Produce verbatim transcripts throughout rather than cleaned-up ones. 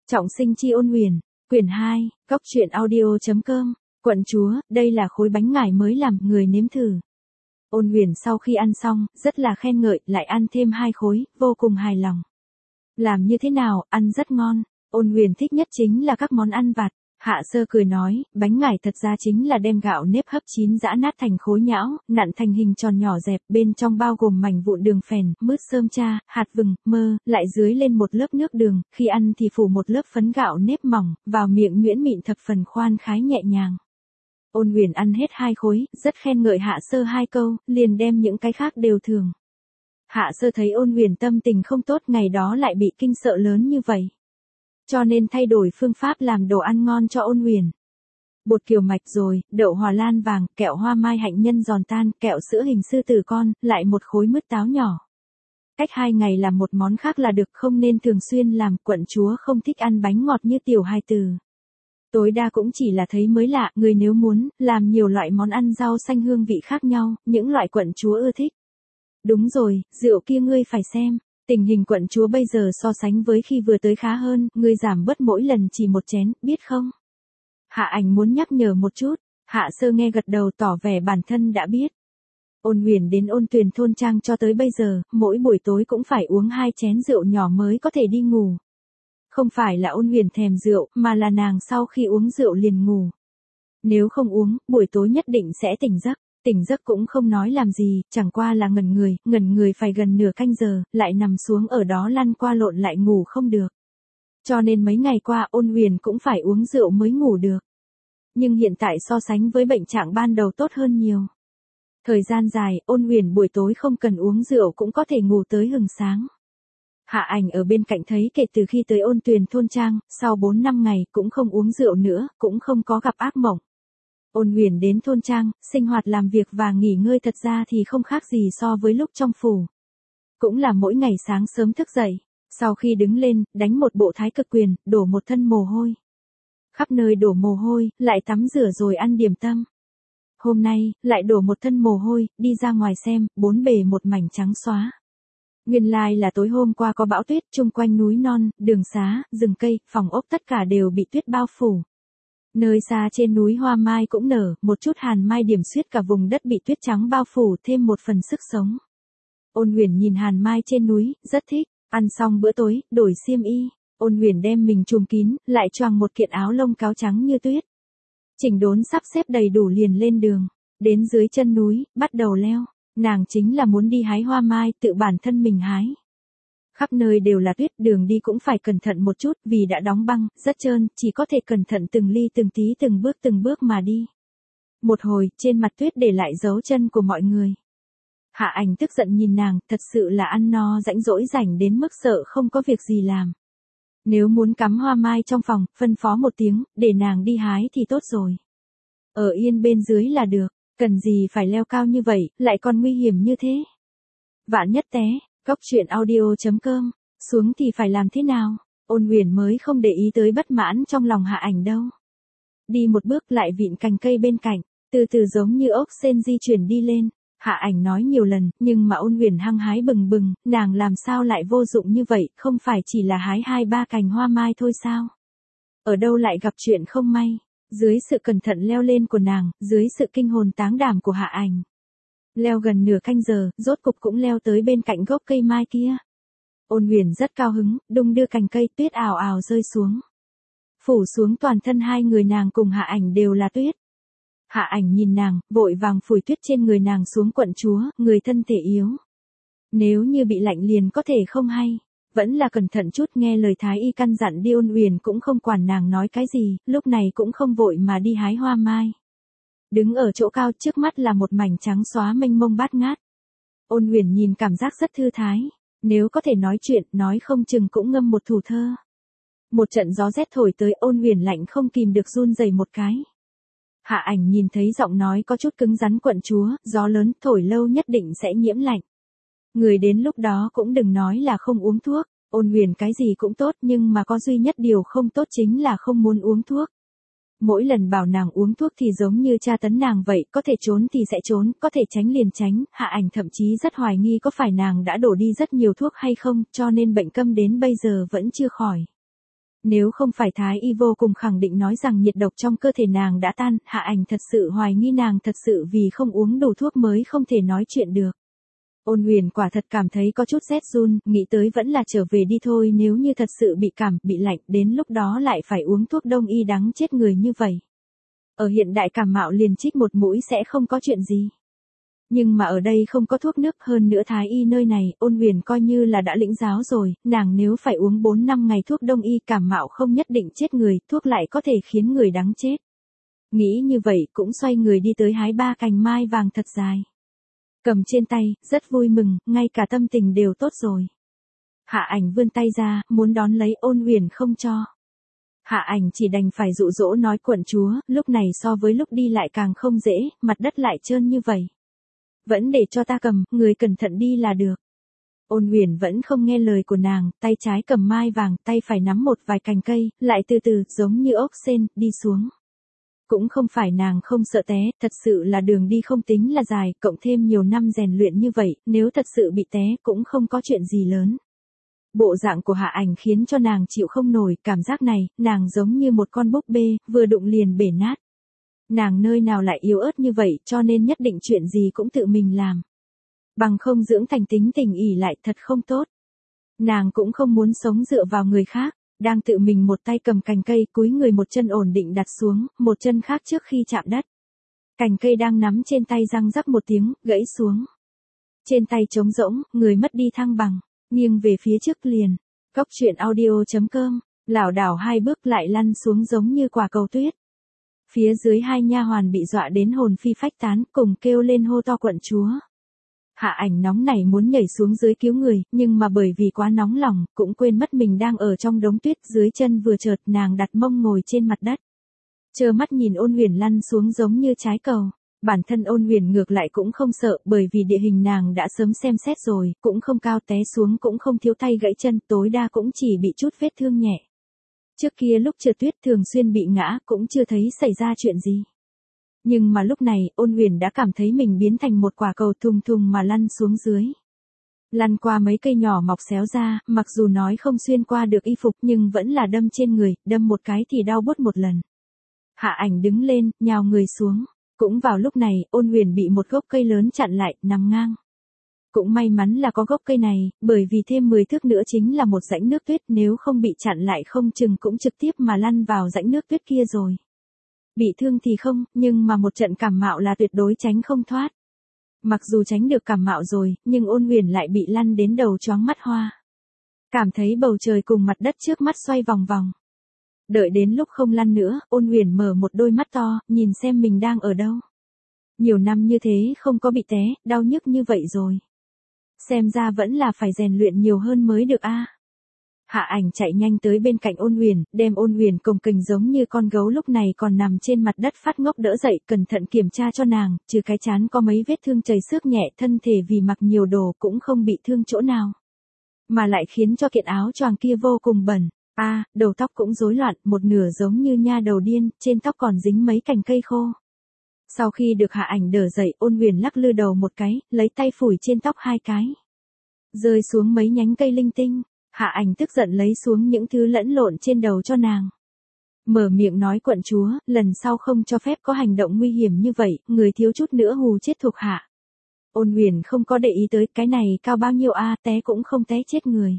Trọng sinh chi ôn huyền, quyển hai, góc truyện audio.com, quận chúa, đây là khối bánh ngải mới làm, người nếm thử. Ôn huyền sau khi ăn xong, rất là khen ngợi, lại ăn thêm hai khối, vô cùng hài lòng. Làm như thế nào, ăn rất ngon, ôn huyền thích nhất chính là các món ăn vặt. Hạ Sơ cười nói, bánh ngải thật ra chính là đem gạo nếp hấp chín giã nát thành khối nhão, nặn thành hình tròn nhỏ dẹp, bên trong bao gồm mảnh vụn đường phèn, mứt sơm cha, hạt vừng, mơ, lại dưới lên một lớp nước đường, khi ăn thì phủ một lớp phấn gạo nếp mỏng, vào miệng nhuyễn mịn thập phần khoan khái nhẹ nhàng. Ôn huyền ăn hết hai khối, rất khen ngợi Hạ Sơ hai câu, liền đem những cái khác đều thường. Hạ Sơ thấy ôn huyền tâm tình không tốt, ngày đó lại bị kinh sợ lớn như vậy, cho nên thay đổi phương pháp làm đồ ăn ngon cho ôn huyền. Bột kiều mạch rồi, đậu hòa lan vàng, kẹo hoa mai hạnh nhân giòn tan, kẹo sữa hình sư tử con, lại một khối mứt táo nhỏ. Cách hai ngày làm một món khác là được, không nên thường xuyên làm, quận chúa không thích ăn bánh ngọt như tiểu hài tử. Tối đa cũng chỉ là thấy mới lạ, người nếu muốn, làm nhiều loại món ăn rau xanh hương vị khác nhau, những loại quận chúa ưa thích. Đúng rồi, rượu kia ngươi phải xem. Tình hình quận chúa bây giờ so sánh với khi vừa tới khá hơn, ngươi giảm bớt mỗi lần chỉ một chén, biết không? Hạ Ảnh muốn nhắc nhở một chút, Hạ Sơ nghe gật đầu tỏ vẻ bản thân đã biết. Ôn huyền đến Ôn Tuyền thôn trang cho tới bây giờ, mỗi buổi tối cũng phải uống hai chén rượu nhỏ mới có thể đi ngủ. Không phải là ôn huyền thèm rượu, mà là nàng sau khi uống rượu liền ngủ. Nếu không uống, buổi tối nhất định sẽ tỉnh giấc. Tỉnh giấc cũng không nói làm gì, chẳng qua là ngẩn người, ngẩn người phải gần nửa canh giờ, lại nằm xuống ở đó lăn qua lộn lại ngủ không được. Cho nên mấy ngày qua ôn huyền cũng phải uống rượu mới ngủ được. Nhưng hiện tại so sánh với bệnh trạng ban đầu tốt hơn nhiều. Thời gian dài, ôn huyền buổi tối không cần uống rượu cũng có thể ngủ tới hừng sáng. Hạ Ảnh ở bên cạnh thấy kể từ khi tới Ôn Tuyền thôn trang, sau bốn năm ngày cũng không uống rượu nữa, cũng không có gặp ác mộng. Ôn huyền đến thôn trang, sinh hoạt làm việc và nghỉ ngơi thật ra thì không khác gì so với lúc trong phủ. Cũng là mỗi ngày sáng sớm thức dậy, sau khi đứng lên, đánh một bộ thái cực quyền, đổ một thân mồ hôi. Khắp nơi đổ mồ hôi, lại tắm rửa rồi ăn điểm tâm. Hôm nay, lại đổ một thân mồ hôi, đi ra ngoài xem, bốn bề một mảnh trắng xóa. Nguyên lai là tối hôm qua có bão tuyết, chung quanh núi non, đường xá, rừng cây, phòng ốc tất cả đều bị tuyết bao phủ. Nơi xa trên núi hoa mai cũng nở, một chút hàn mai điểm xuyết cả vùng đất bị tuyết trắng bao phủ, thêm một phần sức sống. Ôn huyền nhìn hàn mai trên núi, rất thích, ăn xong bữa tối, đổi xiêm y, ôn huyền đem mình trùm kín, lại choàng một kiện áo lông cáo trắng như tuyết. Chỉnh đốn sắp xếp đầy đủ liền lên đường, đến dưới chân núi, bắt đầu leo, nàng chính là muốn đi hái hoa mai, tự bản thân mình hái. Khắp nơi đều là tuyết, đường đi cũng phải cẩn thận một chút, vì đã đóng băng, rất trơn, chỉ có thể cẩn thận từng ly từng tí từng bước từng bước mà đi. Một hồi, trên mặt tuyết để lại dấu chân của mọi người. Hạ Ảnh tức giận nhìn nàng, thật sự là ăn no rãnh rỗi rảnh đến mức sợ không có việc gì làm. Nếu muốn cắm hoa mai trong phòng, phân phó một tiếng, để nàng đi hái thì tốt rồi. Ở yên bên dưới là được, cần gì phải leo cao như vậy, lại còn nguy hiểm như thế. Vạn nhất té. Góc truyện audio.com, xuống thì phải làm thế nào? Ôn huyền mới không để ý tới bất mãn trong lòng Hạ Ảnh đâu. Đi một bước lại vịn cành cây bên cạnh, từ từ giống như ốc sên di chuyển đi lên. Hạ Ảnh nói nhiều lần, nhưng mà ôn huyền hăng hái bừng bừng, nàng làm sao lại vô dụng như vậy, không phải chỉ là hái hai ba cành hoa mai thôi sao? Ở đâu lại gặp chuyện không may? Dưới sự cẩn thận leo lên của nàng, dưới sự kinh hồn táng đảm của Hạ Ảnh. Leo gần nửa canh giờ, rốt cục cũng leo tới bên cạnh gốc cây mai kia. Ôn huyền rất cao hứng, đung đưa cành cây, tuyết ào ào rơi xuống. Phủ xuống toàn thân hai người nàng cùng Hạ Ảnh đều là tuyết. Hạ Ảnh nhìn nàng, vội vàng phủi tuyết trên người nàng xuống, quận chúa, người thân thể yếu. Nếu như bị lạnh liền có thể không hay. Vẫn là cẩn thận chút, nghe lời thái y căn dặn đi. Ôn huyền cũng không quản nàng nói cái gì, lúc này cũng không vội mà đi hái hoa mai. Đứng ở chỗ cao, trước mắt là một mảnh trắng xóa mênh mông bát ngát. Ôn huyền nhìn cảm giác rất thư thái, nếu có thể nói chuyện, nói không chừng cũng ngâm một thủ thơ. Một trận gió rét thổi tới, ôn huyền lạnh không kìm được run rẩy một cái. Hạ Ảnh nhìn thấy giọng nói có chút cứng rắn, quận chúa, gió lớn thổi lâu nhất định sẽ nhiễm lạnh. Người đến lúc đó cũng đừng nói là không uống thuốc, ôn huyền cái gì cũng tốt, nhưng mà có duy nhất điều không tốt chính là không muốn uống thuốc. Mỗi lần bảo nàng uống thuốc thì giống như tra tấn nàng vậy, có thể trốn thì sẽ trốn, có thể tránh liền tránh. Hạ Ảnh thậm chí rất hoài nghi có phải nàng đã đổ đi rất nhiều thuốc hay không, cho nên bệnh câm đến bây giờ vẫn chưa khỏi. Nếu không phải Thái y vô cùng khẳng định nói rằng nhiệt độc trong cơ thể nàng đã tan, Hạ Ảnh thật sự hoài nghi nàng thật sự vì không uống đủ thuốc mới không thể nói chuyện được. Ôn Huyền quả thật cảm thấy có chút rét run, nghĩ tới vẫn là trở về đi thôi, nếu như thật sự bị cảm, bị lạnh, đến lúc đó lại phải uống thuốc đông y đắng chết người như vậy. Ở hiện đại cảm mạo liền chích một mũi sẽ không có chuyện gì. Nhưng mà ở đây không có thuốc nước, hơn nữa Thái y nơi này, Ôn Huyền coi như là đã lĩnh giáo rồi, nàng nếu phải uống bốn năm ngày thuốc đông y cảm mạo không nhất định chết người, thuốc lại có thể khiến người đắng chết. Nghĩ như vậy cũng xoay người đi tới hái ba cành mai vàng thật dài. Cầm trên tay, rất vui mừng, ngay cả tâm tình đều tốt rồi. Hạ Ảnh vươn tay ra, muốn đón lấy, Ôn Huyền không cho. Hạ Ảnh chỉ đành phải dụ dỗ nói quận chúa, lúc này so với lúc đi lại càng không dễ, mặt đất lại trơn như vậy. Vẫn để cho ta cầm, người cẩn thận đi là được. Ôn Huyền vẫn không nghe lời của nàng, tay trái cầm mai vàng, tay phải nắm một vài cành cây, lại từ từ, giống như ốc sên, đi xuống. Cũng không phải nàng không sợ té, thật sự là đường đi không tính là dài, cộng thêm nhiều năm rèn luyện như vậy, nếu thật sự bị té cũng không có chuyện gì lớn. Bộ dạng của Hạ Ảnh khiến cho nàng chịu không nổi, cảm giác này, nàng giống như một con búp bê, vừa đụng liền bể nát. Nàng nơi nào lại yếu ớt như vậy, cho nên nhất định chuyện gì cũng tự mình làm. Bằng không dưỡng thành tính tình ỉ lại thật không tốt. Nàng cũng không muốn sống dựa vào người khác, đang tự mình một tay cầm cành cây, cúi người một chân ổn định đặt xuống, một chân khác trước khi chạm đất. Cành cây đang nắm trên tay răng rắc một tiếng, gãy xuống. Trên tay trống rỗng, người mất đi thăng bằng, nghiêng về phía trước liền. Cóc truyện audio chấm com, lảo đảo hai bước lại lăn xuống giống như quả cầu tuyết. Phía dưới hai nha hoàn bị dọa đến hồn phi phách tán, cùng kêu lên hô to quận chúa. Hạ Ảnh nóng nảy muốn nhảy xuống dưới cứu người, nhưng mà bởi vì quá nóng lòng, cũng quên mất mình đang ở trong đống tuyết, dưới chân vừa chợt nàng đặt mông ngồi trên mặt đất. Trơ mắt nhìn Ôn Huyền lăn xuống giống như trái cầu. Bản thân Ôn Huyền ngược lại cũng không sợ, bởi vì địa hình nàng đã sớm xem xét rồi, cũng không cao, té xuống cũng không thiếu tay gãy chân, tối đa cũng chỉ bị chút vết thương nhẹ. Trước kia lúc trượt tuyết thường xuyên bị ngã, cũng chưa thấy xảy ra chuyện gì. Nhưng mà lúc này, Ôn Huyền đã cảm thấy mình biến thành một quả cầu thùng thùng mà lăn xuống dưới. Lăn qua mấy cây nhỏ mọc xéo ra, mặc dù nói không xuyên qua được y phục nhưng vẫn là đâm trên người, đâm một cái thì đau buốt một lần. Hạ Ảnh đứng lên, nhào người xuống. Cũng vào lúc này, Ôn Huyền bị một gốc cây lớn chặn lại, nằm ngang. Cũng may mắn là có gốc cây này, bởi vì thêm mười thước nữa chính là một rãnh nước tuyết, nếu không bị chặn lại không chừng cũng trực tiếp mà lăn vào rãnh nước tuyết kia rồi. Bị thương thì không, nhưng mà một trận cảm mạo là tuyệt đối tránh không thoát. Mặc dù tránh được cảm mạo rồi, nhưng Ôn Huyền lại bị lăn đến đầu choáng mắt hoa. Cảm thấy bầu trời cùng mặt đất trước mắt xoay vòng vòng. Đợi đến lúc không lăn nữa, Ôn Huyền mở một đôi mắt to, nhìn xem mình đang ở đâu. Nhiều năm như thế không có bị té, đau nhức như vậy rồi. Xem ra vẫn là phải rèn luyện nhiều hơn mới được a. Hạ Ảnh chạy nhanh tới bên cạnh Ôn Huyền, đem Ôn Huyền cồng kềnh giống như con gấu lúc này còn nằm trên mặt đất phát ngốc đỡ dậy, cẩn thận kiểm tra cho nàng, trừ cái trán có mấy vết thương chảy xước nhẹ, thân thể vì mặc nhiều đồ cũng không bị thương chỗ nào. Mà lại khiến cho kiện áo choàng kia vô cùng bẩn. A, à, đầu tóc cũng rối loạn, một nửa giống như nha đầu điên, trên tóc còn dính mấy cành cây khô. Sau khi được Hạ Ảnh đỡ dậy, Ôn Huyền lắc lư đầu một cái, lấy tay phủi trên tóc hai cái. Rơi xuống mấy nhánh cây linh tinh, Hạ Ảnh tức giận lấy xuống những thứ lẫn lộn trên đầu cho nàng. Mở miệng nói quận chúa, lần sau không cho phép có hành động nguy hiểm như vậy, người thiếu chút nữa hù chết thuộc hạ. Ôn Huyền không có để ý tới, cái này cao bao nhiêu a, à, té cũng không té chết người.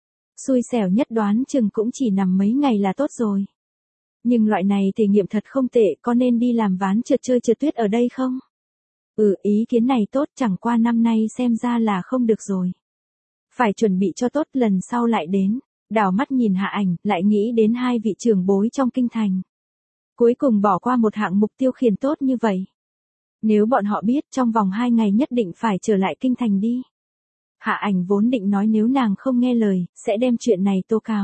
Xui xẻo nhất đoán chừng cũng chỉ nằm mấy ngày là tốt rồi. Nhưng loại này thể nghiệm thật không tệ, có nên đi làm ván trượt chơi trượt tuyết ở đây không? Ừ, ý kiến này tốt, chẳng qua năm nay xem ra là không được rồi. Phải chuẩn bị cho tốt, lần sau lại đến. Đảo mắt nhìn Hạ Ảnh, lại nghĩ đến hai vị trưởng bối trong kinh thành. Cuối cùng bỏ qua một hạng mục tiêu khiển tốt như vậy. Nếu bọn họ biết trong vòng hai ngày nhất định phải trở lại kinh thành đi. Hạ Ảnh vốn định nói nếu nàng không nghe lời, sẽ đem chuyện này tố cáo.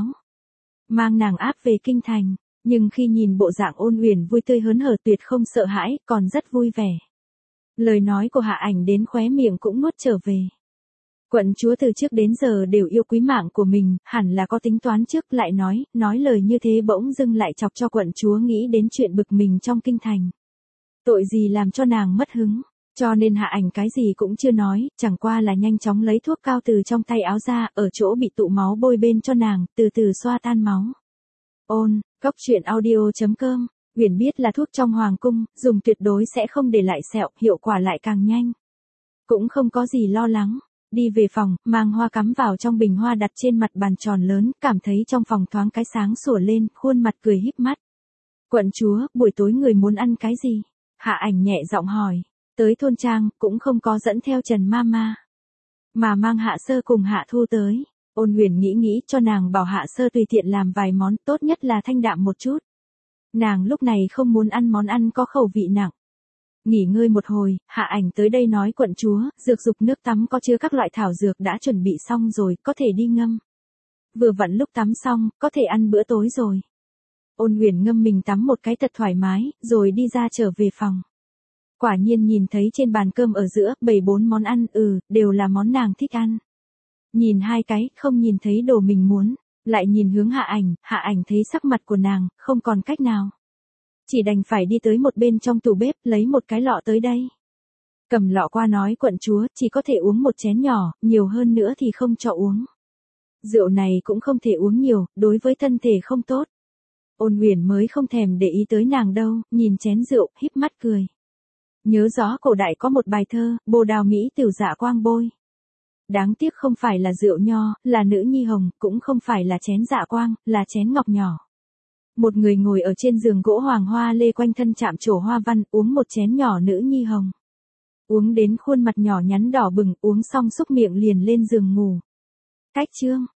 Mang nàng áp về kinh thành, nhưng khi nhìn bộ dạng Ôn Huyền vui tươi hớn hở tuyệt không sợ hãi, còn rất vui vẻ. Lời nói của Hạ Ảnh đến khóe miệng cũng nuốt trở về. Quận chúa từ trước đến giờ đều yêu quý mạng của mình, hẳn là có tính toán trước, lại nói, nói lời như thế bỗng dưng lại chọc cho quận chúa nghĩ đến chuyện bực mình trong kinh thành. Tội gì làm cho nàng mất hứng. Cho nên Hạ Ảnh cái gì cũng chưa nói, chẳng qua là nhanh chóng lấy thuốc cao từ trong tay áo ra, ở chỗ bị tụ máu bôi bên cho nàng, từ từ xoa tan máu. Ôn, cóc truyện audio chấm com. Uyển biết là thuốc trong hoàng cung, dùng tuyệt đối sẽ không để lại sẹo, hiệu quả lại càng nhanh. Cũng không có gì lo lắng. Đi về phòng, mang hoa cắm vào trong bình hoa đặt trên mặt bàn tròn lớn, cảm thấy trong phòng thoáng cái sáng sủa lên, khuôn mặt cười híp mắt. Quận chúa, buổi tối người muốn ăn cái gì? Hạ Ảnh nhẹ giọng hỏi. Tới thôn trang, cũng không có dẫn theo Trần Mama, mà mang Hạ Sơ cùng Hạ Thu tới. Ôn Huyền nghĩ nghĩ cho nàng bảo Hạ Sơ tùy tiện làm vài món, tốt nhất là thanh đạm một chút. Nàng lúc này không muốn ăn món ăn có khẩu vị nặng. Nghỉ ngơi một hồi, Hạ Ảnh tới đây nói quận chúa, dược dục nước tắm có chứa các loại thảo dược đã chuẩn bị xong rồi, có thể đi ngâm. Vừa vặn lúc tắm xong, có thể ăn bữa tối rồi. Ôn Huyền ngâm mình tắm một cái thật thoải mái, rồi đi ra trở về phòng. Quả nhiên nhìn thấy trên bàn cơm ở giữa, bày bốn món ăn, ừ, đều là món nàng thích ăn. Nhìn hai cái, không nhìn thấy đồ mình muốn, lại nhìn hướng Hạ Ảnh, Hạ Ảnh thấy sắc mặt của nàng, không còn cách nào. Chỉ đành phải đi tới một bên trong tủ bếp, lấy một cái lọ tới đây. Cầm lọ qua nói quận chúa, chỉ có thể uống một chén nhỏ, nhiều hơn nữa thì không cho uống. Rượu này cũng không thể uống nhiều, đối với thân thể không tốt. Ôn Huyền mới không thèm để ý tới nàng đâu, nhìn chén rượu, híp mắt cười. Nhớ rõ cổ đại có một bài thơ, bồ đào Mỹ tiểu dạ quang bôi. Đáng tiếc không phải là rượu nho, là nữ nhi hồng, cũng không phải là chén dạ quang, là chén ngọc nhỏ. Một người ngồi ở trên giường gỗ hoàng hoa lê quanh thân chạm trổ hoa văn, uống một chén nhỏ nữ nhi hồng. Uống đến khuôn mặt nhỏ nhắn đỏ bừng, uống xong xúc miệng liền lên giường ngủ. Cách chương.